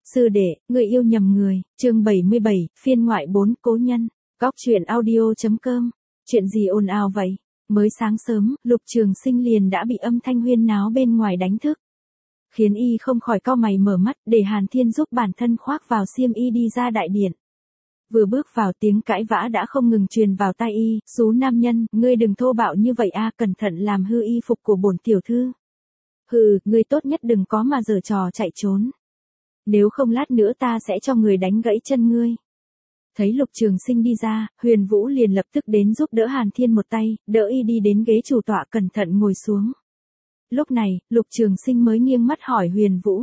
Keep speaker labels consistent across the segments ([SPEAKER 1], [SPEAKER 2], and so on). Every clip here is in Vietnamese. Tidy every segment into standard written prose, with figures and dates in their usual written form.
[SPEAKER 1] Sư đệ, người yêu nhầm người, chương 77, phiên ngoại 4, cố nhân. Góc truyện audio.com. Chuyện gì ồn ào vậy? Mới sáng sớm, Lục Trường Sinh liền đã bị âm thanh huyên náo bên ngoài đánh thức. Khiến y không khỏi cau mày mở mắt, để Hàn Thiên giúp bản thân khoác vào xiêm y đi ra đại điện. Vừa bước vào, tiếng cãi vã đã không ngừng truyền vào tai y, "Xú nam nhân, ngươi đừng thô bạo như vậy a, cẩn thận làm hư y phục của bổn tiểu thư. Hừ, ngươi tốt nhất đừng có mà giở trò chạy trốn. Nếu không lát nữa ta sẽ cho người đánh gãy chân ngươi." Thấy Lục Trường Sinh đi ra, Huyền Vũ liền lập tức đến giúp đỡ Hàn Thiên một tay, đỡ y đi đến ghế chủ tọa cẩn thận ngồi xuống. Lúc này, Lục Trường Sinh mới nghiêng mắt hỏi Huyền Vũ.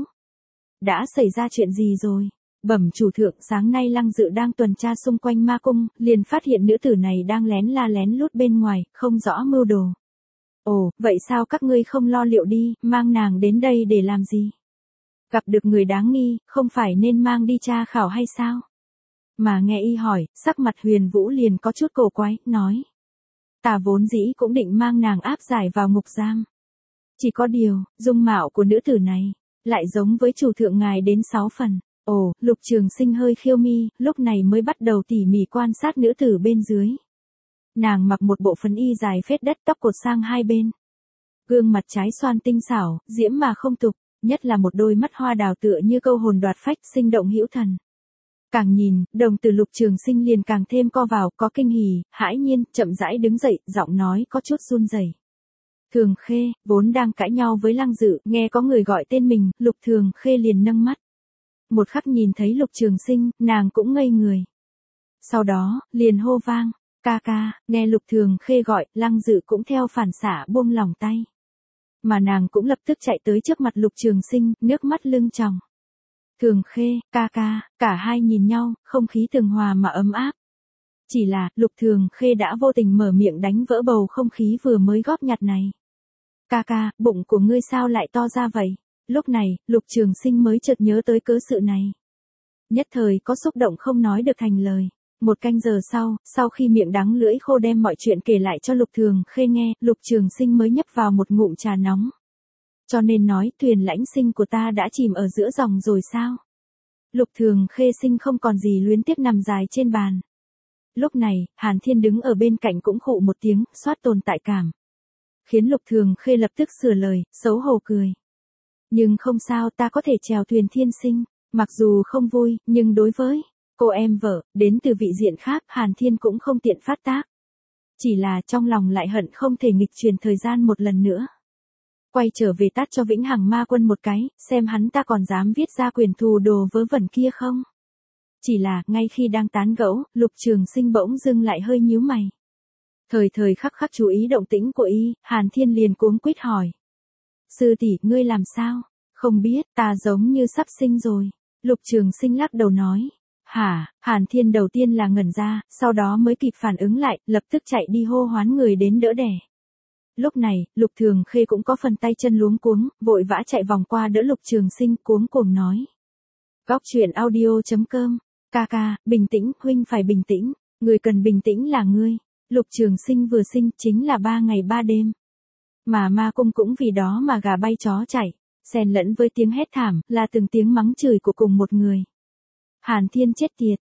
[SPEAKER 1] "Đã xảy ra chuyện gì rồi?" "Bẩm chủ thượng, sáng nay Lăng Dự đang tuần tra xung quanh ma cung, liền phát hiện nữ tử này đang lén la lén lút bên ngoài, không rõ mưu đồ." "Ồ, vậy sao các ngươi không lo liệu đi, mang nàng đến đây để làm gì? Gặp được người đáng nghi, không phải nên mang đi tra khảo hay sao?" Mà nghe y hỏi, sắc mặt Huyền Vũ liền có chút cổ quái, nói. "Ta vốn dĩ cũng định mang nàng áp giải vào ngục giam. Chỉ có điều, dung mạo của nữ tử này, lại giống với chủ thượng ngài đến 6 phần. Ồ, Lục Trường Sinh hơi khiêu mi, lúc này mới bắt đầu tỉ mỉ quan sát nữ tử bên dưới. Nàng mặc một bộ phấn y dài phết đất, tóc cột sang hai bên. Gương mặt trái xoan tinh xảo, diễm mà không tục, nhất là một đôi mắt hoa đào tựa như câu hồn đoạt phách, sinh động hữu thần. Càng nhìn, đồng tử Lục Trường Sinh liền càng thêm co vào, có kinh hỉ, hãi nhiên, chậm rãi đứng dậy, giọng nói có chút run rẩy. "Thường Khê." Vốn đang cãi nhau với Lăng Dự, nghe có người gọi tên mình, Lục Thường Khê liền nâng mắt. Một khắc nhìn thấy Lục Trường Sinh, nàng cũng ngây người. Sau đó, liền hô vang, "Ca ca." Nghe Lục Thường Khê gọi, Lăng Dự cũng theo phản xạ buông lỏng tay. Mà nàng cũng lập tức chạy tới trước mặt Lục Trường Sinh, nước mắt lưng tròng. "Thường Khê, ca ca." Cả hai nhìn nhau, không khí tường hòa mà ấm áp. Chỉ là, Lục Thường Khê đã vô tình mở miệng đánh vỡ bầu không khí vừa mới góp nhặt này. "Ca ca, bụng của ngươi sao lại to ra vậy?" Lúc này, Lục Trường Sinh mới chợt nhớ tới cớ sự này. Nhất thời có xúc động không nói được thành lời. Một canh giờ sau khi miệng đắng lưỡi khô đem mọi chuyện kể lại cho Lục Thường Khê nghe, Lục Trường Sinh mới nhấp vào một ngụm trà nóng. "Cho nên nói, thuyền lãnh sinh của ta đã chìm ở giữa dòng rồi sao?" Lục Thường Khê sinh không còn gì luyến tiếc nằm dài trên bàn. Lúc này, Hàn Thiên đứng ở bên cạnh cũng khụ một tiếng, xoát tồn tại cảm. Khiến Lục Thường Khê lập tức sửa lời, xấu hổ cười. "Nhưng không sao, ta có thể chèo thuyền thiên sinh. Mặc dù không vui, nhưng đối với cô em vợ, đến từ vị diện khác, Hàn Thiên cũng không tiện phát tác. Chỉ là trong lòng lại hận không thể nghịch chuyển thời gian một lần nữa. Quay trở về tát cho Vĩnh Hằng Ma Quân một cái, xem hắn ta còn dám viết ra quyển thù đồ vớ vẩn kia không." Chỉ là, ngay khi đang tán gẫu, Lục Trường Sinh bỗng dưng lại hơi nhíu mày. Thời khắc khắc chú ý động tĩnh của y, Hàn Thiên liền cuống quýt hỏi. "Sư tỷ, ngươi làm sao?" "Không biết, ta giống như sắp sinh rồi." Lục Trường Sinh lắc đầu nói. "Hả?" Hàn Thiên đầu tiên là ngẩn ra, sau đó mới kịp phản ứng lại, lập tức chạy đi hô hoán người đến đỡ đẻ. Lúc này, Lục Thường Khê cũng có phần tay chân luống cuống, vội vã chạy vòng qua đỡ Lục Trường Sinh, cuống cuồng nói. Góc truyện audio.com. "Ca ca, bình tĩnh, huynh phải bình tĩnh. Người cần bình tĩnh là ngươi. Lục Trường Sinh vừa sinh chính là 3 ngày 3 đêm. Mà ma cung cũng vì đó mà gà bay chó chạy, xen lẫn với tiếng hét thảm, là từng tiếng mắng chửi của cùng một người. Hàn Thiên chết tiệt,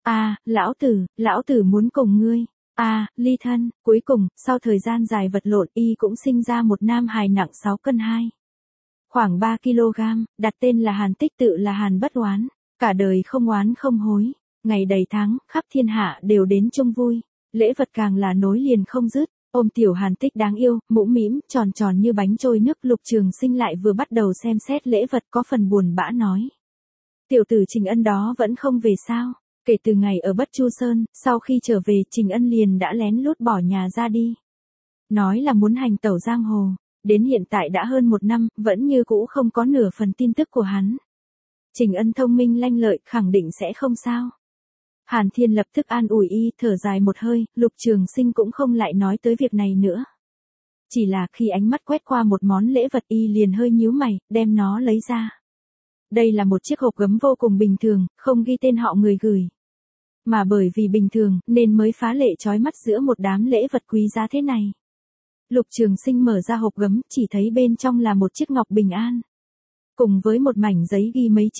[SPEAKER 1] lão tử muốn cùng ngươi. Ly thân." Cuối cùng, sau thời gian dài vật lộn, y cũng sinh ra một nam hài nặng 6 cân 2. Khoảng 3 kg, đặt tên là Hàn Tích, tự là Hàn Bất Oán. Cả đời không oán không hối. Ngày đầy tháng, khắp thiên hạ đều đến chung vui. Lễ vật càng là nối liền không dứt. Ôm tiểu Hàn Tích đáng yêu, mũm mĩm, tròn tròn như bánh trôi nước. Lục Trường Sinh lại vừa bắt đầu xem xét lễ vật, có phần buồn bã nói. "Tiểu tử Trình Ân đó vẫn không về sao?" Kể từ ngày ở Bất Chu Sơn, sau khi trở về, Trình Ân liền đã lén lút bỏ nhà ra đi. Nói là muốn hành tẩu giang hồ. Đến hiện tại đã hơn 1 năm, vẫn như cũ không có nửa phần tin tức của hắn. Trình Ân thông minh lanh lợi, khẳng định sẽ không sao. Hàn Thiên lập tức an ủi y, thở dài một hơi, Lục Trường Sinh cũng không lại nói tới việc này nữa. Chỉ là khi ánh mắt quét qua một món lễ vật, y liền hơi nhíu mày, đem nó lấy ra. Đây là một chiếc hộp gấm vô cùng bình thường, không ghi tên họ người gửi. Mà bởi vì bình thường, nên mới phá lệ chói mắt giữa một đám lễ vật quý giá thế này. Lục Trường Sinh mở ra hộp gấm, chỉ thấy bên trong là một chiếc ngọc bình an. Cùng với một mảnh giấy ghi mấy chữ.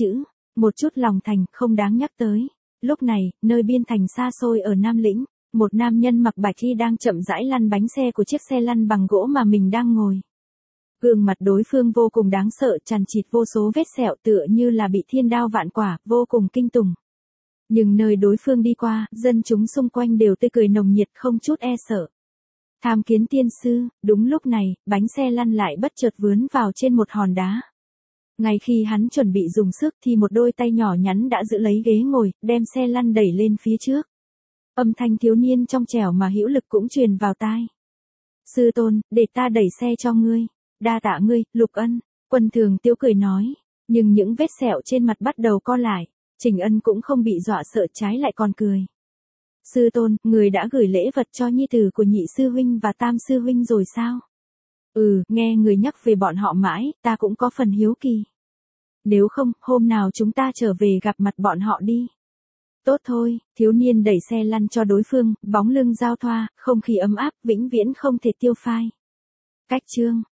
[SPEAKER 1] Một chút lòng thành không đáng nhắc tới. Lúc này, nơi biên thành xa xôi ở Nam Lĩnh, một nam nhân mặc bạch y đang chậm rãi lăn bánh xe của chiếc xe lăn bằng gỗ mà mình đang ngồi. Gương mặt đối phương vô cùng đáng sợ, chằng chịt vô số vết sẹo tựa như là bị thiên đao vạn quả, vô cùng kinh tủng. Nhưng nơi đối phương đi qua, dân chúng xung quanh đều tươi cười nồng nhiệt không chút e sợ. Tham kiến tiên sư, đúng lúc này, bánh xe lăn lại bất chợt vướn vào trên một hòn đá. Ngay khi hắn chuẩn bị dùng sức thì một đôi tay nhỏ nhắn đã giữ lấy ghế ngồi, đem xe lăn đẩy lên phía trước. Âm thanh thiếu niên trong trẻo mà hữu lực cũng truyền vào tai. Sư tôn, để ta đẩy xe cho ngươi. Đa tạ ngươi, Lục Ân. Quân Thường Tiêu cười nói. Nhưng những vết sẹo trên mặt bắt đầu co lại. Trình Ân cũng không bị dọa sợ, trái lại còn cười. Sư tôn, người đã gửi lễ vật cho nhi tử của nhị sư huynh và tam sư huynh rồi sao? Nghe người nhắc về bọn họ mãi, ta cũng có phần hiếu kỳ. Nếu không, hôm nào chúng ta trở về gặp mặt bọn họ đi. Tốt thôi, thiếu niên đẩy xe lăn cho đối phương, bóng lưng giao thoa, không khí ấm áp, vĩnh viễn không thể tiêu phai. Cách chương